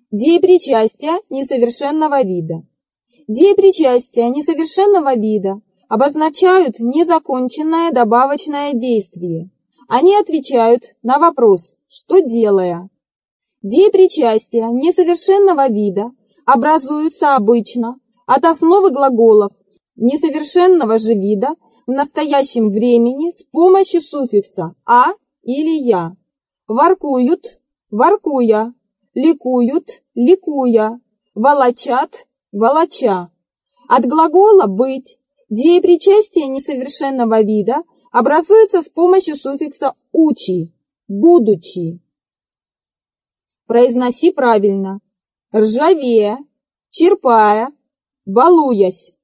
Деепричастия несовершенного вида. Деепричастия несовершенного вида обозначают незаконченное добавочное действие. Они отвечают на вопрос «что делая?». Деепричастия несовершенного вида образуются обычно от основы глаголов несовершенного же вида в настоящем времени с помощью суффикса «а» или «я». Воркуют – воркуя, ликуют – ликуя, волочат – волоча. От глагола «быть» деепричастие несовершенного вида образуется с помощью суффикса «учи» – будучи. Произноси правильно. Ржавея, черпая, балуясь.